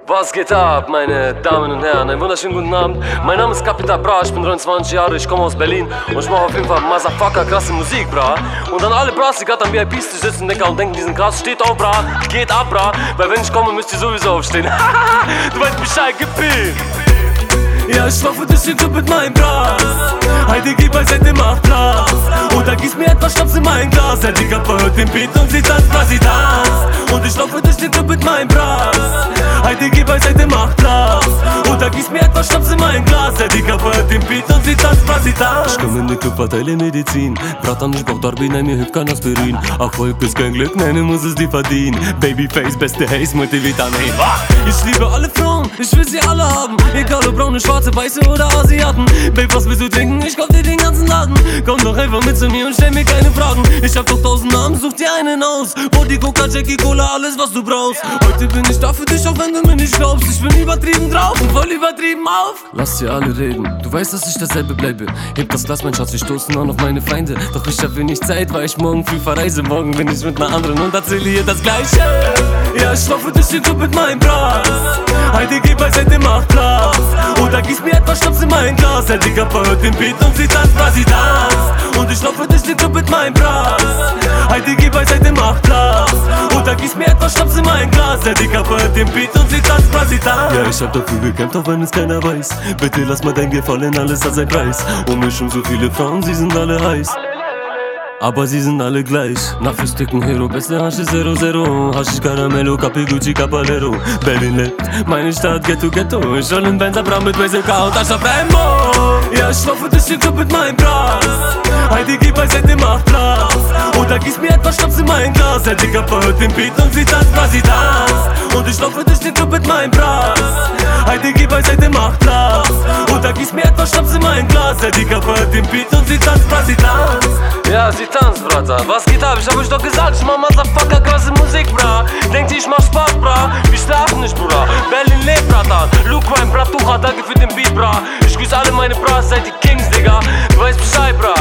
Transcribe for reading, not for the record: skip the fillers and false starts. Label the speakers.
Speaker 1: Was geht ab, meine Damen und Herren? Einen wunderschönen guten Abend. Mein Name ist Capital Bra, ich bin 23 Jahre, ich komme aus Berlin und ich mache auf jeden Fall Motherfucker krasse Musik, bra. Und an alle Bras, die gerade am VIP-Tisch sitzen, Dicker, und denken, die sind krass, steht auf, bra, geht ab, bra, weil wenn ich komme, müsst ihr sowieso aufstehen. Du weißt Bescheid, gib ihn. Ja, ich laufe durch den Club mit meinem Bras. Heide gib beiseite, mach Platz. Oder gieß mir etwas Schnaps in mein Glas. Der Digga verhört den Beat und sie tanzt, was sie tanzt. Und ich laufe durch den Club mit meinem Bras. Heide gib beiseite, mach Platz. Oder gieß mir etwas Schnaps in mein Glas. Der Digga verhört den Beat und sie tanzt, was sie tanzt. Ich komm in den Club, verteile Medizin. Bratan, ich brauch Darby, nein, mir hilft kein Aspirin. Erfolg ist kein Glück, nein, muss es dir verdienen. Babyface, beste Haze, Multivitamin. Ich liebe alle Frauen, ich will sie alle haben. Egal ob braune, schwarze, weiße oder Asiaten. Babe, was willst du trinken? Ich kauf dir den ganzen Laden. Komm doch einfach mit zu mir und stell mir keine Fragen. Ich hab doch 1000 Namen, such dir einen aus. Body, Coca, Jackie, Cola, alles was du brauchst. Heute bin ich da für dich, auch wenn du mir nicht glaubst. Ich bin übertrieben drauf und voll übertrieben auf. Lass sie alle reden, du weißt, dass ich dasselbe bleibe. Heb das Glas, mein Schatz, wir stoßen an auf meine Feinde. Doch ich hab wenig Zeit, weil ich morgen früh verreise. Morgen bin ich mit einer anderen und erzähle ihr das Gleiche. Ja, ich laufe durch den Club mit meinem Bras. Heide geh beiseite, mach Platz. Oder gieß mir etwas Schnaps in mein Glas. Der Digga verhört den Beat und sie tanzt, was sie tanzt. Und ich laufe durch den Club mit meinem Bras. Heide geh beiseite, mach Platz. Oder gieß mir etwas Schnaps in mein Glas. Der Digga verhört den Beat und sie tanzt, was sie tanzt. Ja, ich hab dafür gekämpft, auch wenn es keiner weiß. Bitte lass mal dein Gefallen, alles hat seinen Preis. Um mich schon so viele Frauen, sie sind alle heiß. Aber sie sind alle gleich. Nach Stücken Hero, beste Hasche 00. Haschisch Caramello, Capi Gucci Caballero. Berlin lebt, meine Stadt Ghetto Ghetto. Ich soll in Benz Abram mit Weise K und Ascha Bembo. Ja, ich laufe durch den Club mit meinem Bras. Heide gib beiseite, mach Platz. Oder gieß mir etwas Schnaps in mein Glas. Der Digga verhört den Beat und sie tanzt, was sie tanzt. Und ich laufe durch den Club mit meinem Bras. Heide gib beiseite, mach Platz. Oder gieß mir etwas Schnaps in mein Glas. Der Digga verhört den Beat und sie tanzt, was sie tanzt. Ja, sie tanzt, Brata. Was geht ab? Ich hab euch doch gesagt, ich mach Motherfucker krasse Musik, bra. Denkt ihr, ich mach Spaß, bra? Wir schlafen nicht, Bruder. Berlin lebt, Bratan. Luke, mein Bratucha, danke für den Beat, bra. Ich grüß alle meine Bras, seid die Kings, Digga. Du weißt Bescheid, bra.